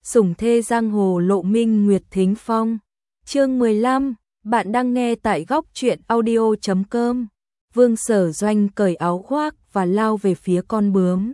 Sủng thê giang hồ Lộ Minh Nguyệt Thính Phong. Chương 15, bạn đang nghe tại góc truyện audio.com. Vương Sở Doanh cởi áo khoác và lao về phía con bướm.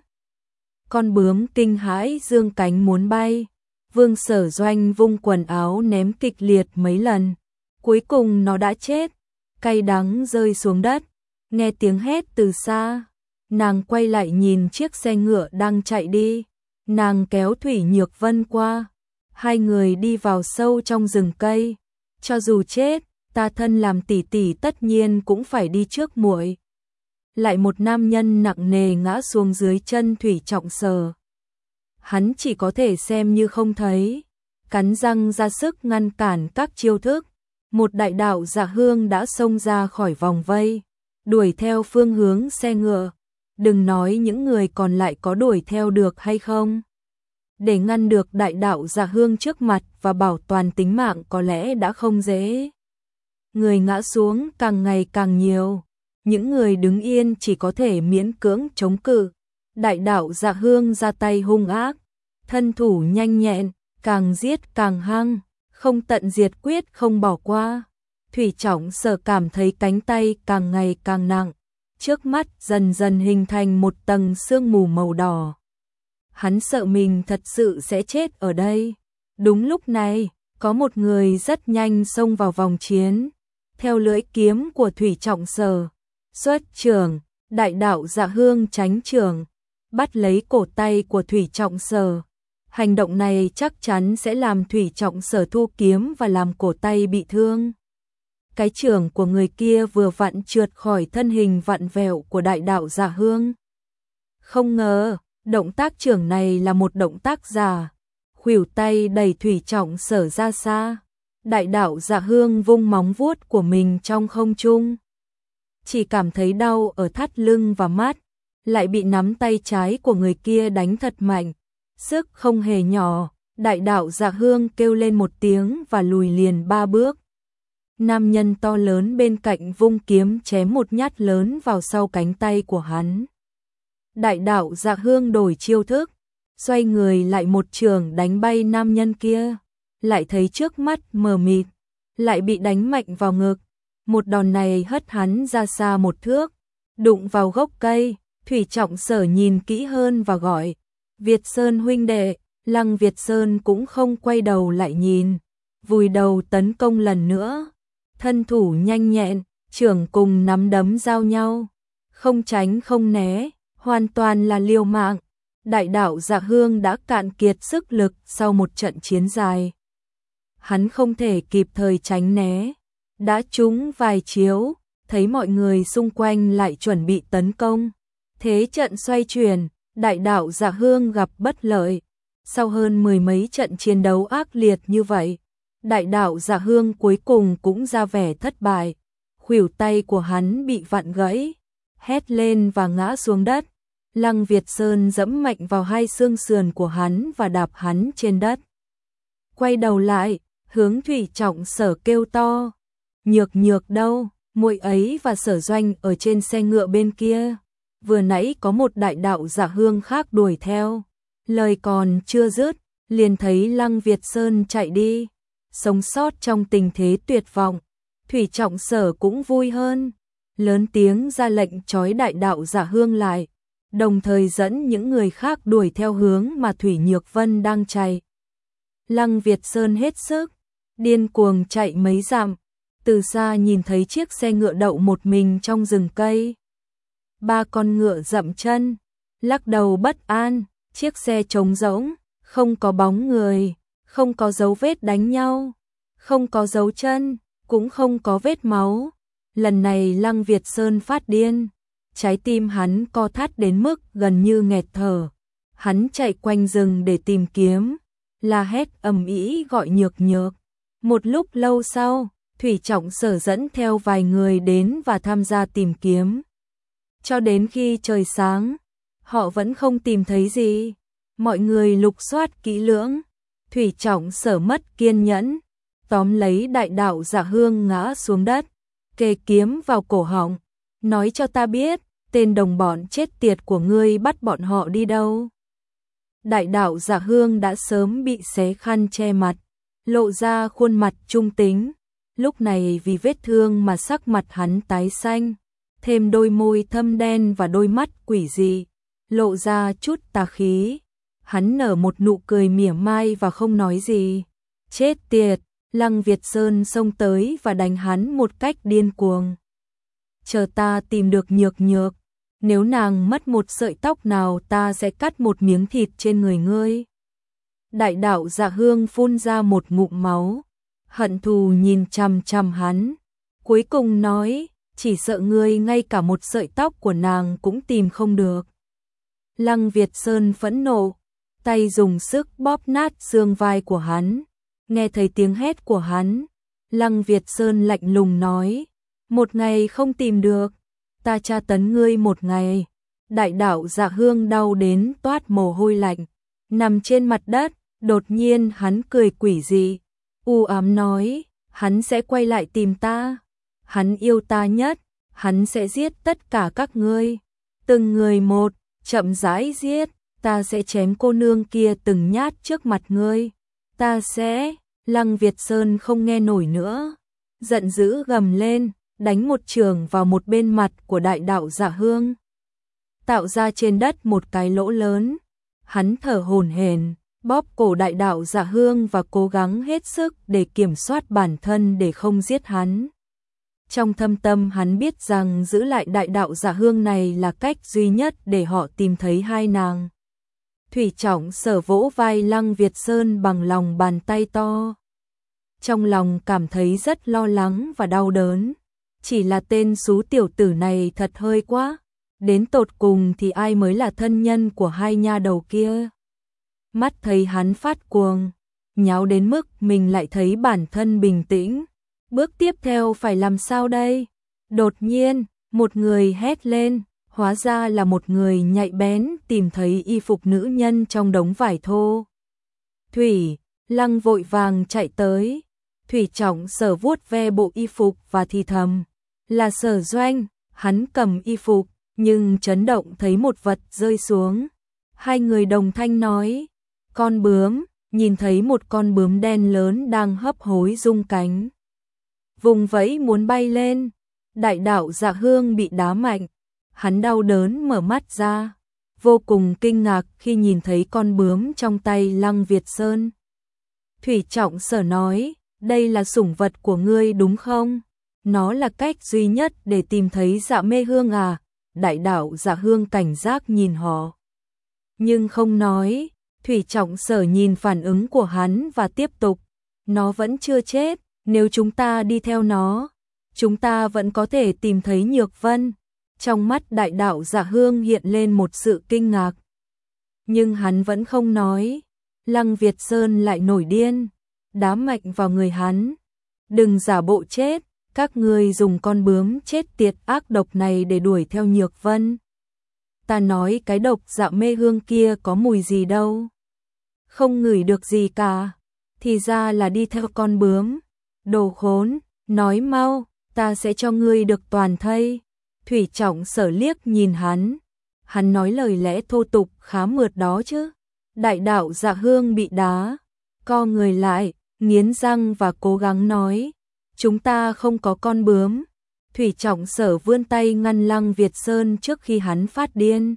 Con bướm kinh hãi dương cánh muốn bay. Vương Sở Doanh vung quần áo ném kịch liệt mấy lần. Cuối cùng nó đã chết, cay đắng rơi xuống đất. Nghe tiếng hét từ xa, nàng quay lại nhìn chiếc xe ngựa đang chạy đi. Nàng kéo Thủy Nhược Vân qua. Hai người đi vào sâu trong rừng cây. Cho dù chết, ta thân làm tỷ tỷ tất nhiên cũng phải đi trước muội. Lại một nam nhân nặng nề ngã xuống dưới chân Thủy Trọng Sở. Hắn chỉ có thể xem như không thấy, cắn răng ra sức ngăn cản các chiêu thức. Một đại đạo Dạ Hương đã xông ra khỏi vòng vây, đuổi theo phương hướng xe ngựa. Đừng nói những người còn lại có đuổi theo được hay không. Để ngăn được đại đạo Dạ Hương trước mặt và bảo toàn tính mạng có lẽ đã không dễ. Người ngã xuống càng ngày càng nhiều. Những người đứng yên chỉ có thể miễn cưỡng chống cự. Đại đạo Dạ Hương ra tay hung ác, thân thủ nhanh nhẹn, càng giết càng hăng, không tận diệt quyết không bỏ qua. Thủy Trọng Sở cảm thấy cánh tay càng ngày càng nặng, trước mắt dần dần hình thành một tầng sương mù màu đỏ. Hắn sợ mình thật sự sẽ chết ở đây. Đúng lúc này, có một người rất nhanh xông vào vòng chiến. Theo lưỡi kiếm của Thủy Trọng Sở, xuất trưởng, đại đạo Dạ Hương tránh trưởng, bắt lấy cổ tay của Thủy Trọng Sở. Hành động này chắc chắn sẽ làm Thủy Trọng Sở thu kiếm và làm cổ tay bị thương. Cái trưởng của người kia vừa vặn trượt khỏi thân hình vặn vẹo của đại đạo Dạ Hương. Không ngờ, động tác trưởng này là một động tác giả. Khuỷu tay đẩy Thủy Trọng Sở ra xa. Đại đạo Dạ Hương vung móng vuốt của mình trong không trung. Chỉ cảm thấy đau ở thắt lưng và mắt, lại bị nắm tay trái của người kia đánh thật mạnh. Sức không hề nhỏ, đại đạo Dạ Hương kêu lên một tiếng và lùi liền 3 bước. Nam nhân to lớn bên cạnh vung kiếm chém một nhát lớn vào sau cánh tay của hắn. Đại đạo Dạ Hương đổi chiêu thức, xoay người lại một trường đánh bay nam nhân kia. Lại thấy trước mắt mờ mịt, lại bị đánh mạnh vào ngực. Một đòn này hất hắn ra xa 1 thước, đụng vào gốc cây. Thủy Trọng Sở nhìn kỹ hơn và gọi, Việt Sơn huynh đệ. Lăng Việt Sơn cũng không quay đầu lại nhìn, vùi đầu tấn công lần nữa. Thân thủ nhanh nhẹn, trưởng cùng nắm đấm giao nhau, không tránh không né, hoàn toàn là liều mạng. Đại đạo Dạ Hương đã cạn kiệt sức lực sau một trận chiến dài. Hắn không thể kịp thời tránh né, đã trúng vài chiếu, thấy mọi người xung quanh lại chuẩn bị tấn công. Thế trận xoay chuyển, đại đạo Dạ Hương gặp bất lợi. Sau hơn 10 mấy trận chiến đấu ác liệt như vậy, đại đạo Dạ Hương cuối cùng cũng ra vẻ thất bại. Khuỷu tay của hắn bị vặn gãy, hét lên và ngã xuống đất. Lăng Việt Sơn giẫm mạnh vào hai xương sườn của hắn và đạp hắn trên đất. Quay đầu lại, hướng Thủy Trọng Sở kêu to, Nhược Nhược đâu? Muội ấy và Sở Doanh ở trên xe ngựa bên kia. Vừa nãy có một đại đạo Dạ Hương khác đuổi theo. Lời còn chưa dứt, liền thấy Lăng Việt Sơn chạy đi. Sống sót trong tình thế tuyệt vọng, Thủy Trọng Sở cũng vui hơn, lớn tiếng ra lệnh trói đại đạo Dạ Hương lại, đồng thời dẫn những người khác đuổi theo hướng mà Thủy Nhược Vân đang chạy. Lăng Việt Sơn hết sức, điên cuồng chạy mấy dặm, từ xa nhìn thấy chiếc xe ngựa đậu một mình trong rừng cây. 3 con ngựa dậm chân, lắc đầu bất an, chiếc xe trống rỗng, không có bóng người, không có dấu vết đánh nhau, không có dấu chân, cũng không có vết máu. Lần này Lăng Việt Sơn phát điên, trái tim hắn co thắt đến mức gần như nghẹt thở. Hắn chạy quanh rừng để tìm kiếm, la hét ầm ĩ gọi Nhược Nhược. Một lúc lâu sau, Thủy Trọng Sở dẫn theo vài người đến và tham gia tìm kiếm. Cho đến khi trời sáng, họ vẫn không tìm thấy gì. Mọi người lục soát kỹ lưỡng, Thủy Trọng Sở mất kiên nhẫn, tóm lấy đại đạo Dạ Hương ngã xuống đất, kề kiếm vào cổ họng, nói cho ta biết, tên đồng bọn chết tiệt của ngươi bắt bọn họ đi đâu. Đại đạo Dạ Hương đã sớm bị xé khăn che mặt, lộ ra khuôn mặt trung tính. Lúc này vì vết thương mà sắc mặt hắn tái xanh, thêm đôi môi thâm đen và đôi mắt quỷ dị, lộ ra chút tà khí. Hắn nở một nụ cười mỉa mai và không nói gì. Chết tiệt, Lăng Việt Sơn xông tới và đánh hắn một cách điên cuồng. Chờ ta tìm được Nhược Nhược, nếu nàng mất một sợi tóc nào ta sẽ cắt một miếng thịt trên người ngươi. Đại đạo Dạ Hương phun ra một ngụm máu, hận thù nhìn chằm chằm hắn, cuối cùng nói, chỉ sợ ngươi ngay cả một sợi tóc của nàng cũng tìm không được. Lăng Việt Sơn phẫn nộ, tay dùng sức bóp nát xương vai của hắn. Nghe thấy tiếng hét của hắn, Lăng Việt Sơn lạnh lùng nói, một ngày không tìm được, ta tra tấn ngươi một ngày. Đại đạo Dạ Hương đau đến toát mồ hôi lạnh, nằm trên mặt đất, đột nhiên hắn cười quỷ dị, u ám nói, hắn sẽ quay lại tìm ta, hắn yêu ta nhất, hắn sẽ giết tất cả các ngươi, từng người một, chậm rãi giết, ta sẽ chém cô nương kia từng nhát trước mặt ngươi, ta sẽ. Lăng Việt Sơn không nghe nổi nữa, giận dữ gầm lên, đánh một chưởng vào một bên mặt của đại đạo Dạ Hương, tạo ra trên đất một cái lỗ lớn. Hắn thở hổn hển, bóp cổ đại đạo Dạ Hương và cố gắng hết sức để kiểm soát bản thân để không giết hắn. Trong thâm tâm hắn biết rằng giữ lại đại đạo Dạ Hương này là cách duy nhất để họ tìm thấy hai nàng. Thủy Trọng Sở vỗ vai Lăng Việt Sơn bằng lòng bàn tay to. Trong lòng cảm thấy rất lo lắng và đau đớn. Chỉ là tên xú tiểu tử này thật hơi quá. Đến tột cùng thì ai mới là thân nhân của hai nha đầu kia. Mắt thấy hắn phát cuồng, nháo đến mức mình lại thấy bản thân bình tĩnh. Bước tiếp theo phải làm sao đây? Đột nhiên, một người hét lên. Hóa ra là một người nhạy bén tìm thấy y phục nữ nhân trong đống vải thô. Thủy, Lăng vội vàng chạy tới. Thủy Trọng Sở vuốt ve bộ y phục và thì thầm. Là Sở Doanh, hắn cầm y phục, nhưng chấn động thấy một vật rơi xuống. Hai người đồng thanh nói. Con bướm, nhìn thấy một con bướm đen lớn đang hấp hối rung cánh. Vùng vẫy muốn bay lên. Đại đạo Dạ Hương bị đá mạnh. Hắn đau đớn mở mắt ra, vô cùng kinh ngạc khi nhìn thấy con bướm trong tay Lăng Việt Sơn. Thủy Trọng Sở nói, đây là sủng vật của ngươi đúng không? Nó là cách duy nhất để tìm thấy Dạ Mê Hương à? Đại đạo Dạ Hương cảnh giác nhìn họ, nhưng không nói. Thủy Trọng Sở nhìn phản ứng của hắn và tiếp tục, nó vẫn chưa chết, nếu chúng ta đi theo nó, chúng ta vẫn có thể tìm thấy Nhược Vân. Trong mắt đại đạo Dạ Hương hiện lên một sự kinh ngạc. Nhưng hắn vẫn không nói. Lăng Việt Sơn lại nổi điên, đá mạnh vào người hắn. Đừng giả bộ chết, các ngươi dùng con bướm chết tiệt ác độc này để đuổi theo Nhược Vân. Ta nói cái độc Dạ Mê Hương kia có mùi gì đâu. Không ngửi được gì cả. Thì ra là đi theo con bướm. Đồ khốn, nói mau, ta sẽ cho ngươi được toàn thây. Thủy Trọng Sở liếc nhìn hắn. Hắn nói lời lẽ thô tục khá mượt đó chứ. Đại đạo Dạ Hương bị đá, co người lại, nghiến răng và cố gắng nói. Chúng ta không có con bướm. Thủy Trọng Sở vươn tay ngăn Lăng Việt Sơn trước khi hắn phát điên.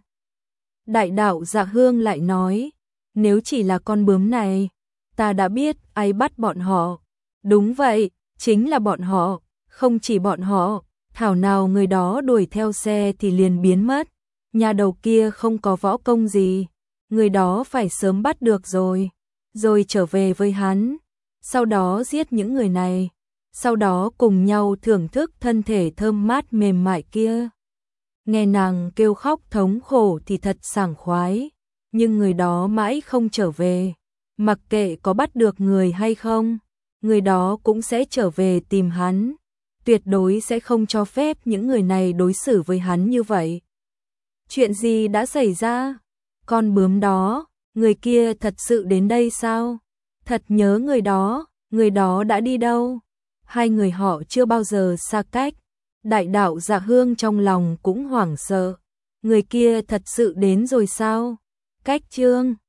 Đại đạo Dạ Hương lại nói. Nếu chỉ là con bướm này, ta đã biết ai bắt bọn họ. Đúng vậy, chính là bọn họ. Không chỉ bọn họ. Thảo nào người đó đuổi theo xe thì liền biến mất. Nhà đầu kia không có võ công gì. Người đó phải sớm bắt được rồi. Rồi trở về với hắn. Sau đó giết những người này. Sau đó cùng nhau thưởng thức thân thể thơm mát mềm mại kia. Nghe nàng kêu khóc thống khổ thì thật sảng khoái. Nhưng người đó mãi không trở về. Mặc kệ có bắt được người hay không, người đó cũng sẽ trở về tìm hắn. Tuyệt đối sẽ không cho phép những người này đối xử với hắn như vậy. Chuyện gì đã xảy ra? Con bướm đó, người kia thật sự đến đây sao? Thật nhớ người đó đã đi đâu? Hai người họ chưa bao giờ xa cách. Đại đạo Dạ Hương trong lòng cũng hoảng sợ. Người kia thật sự đến rồi sao? Cách chương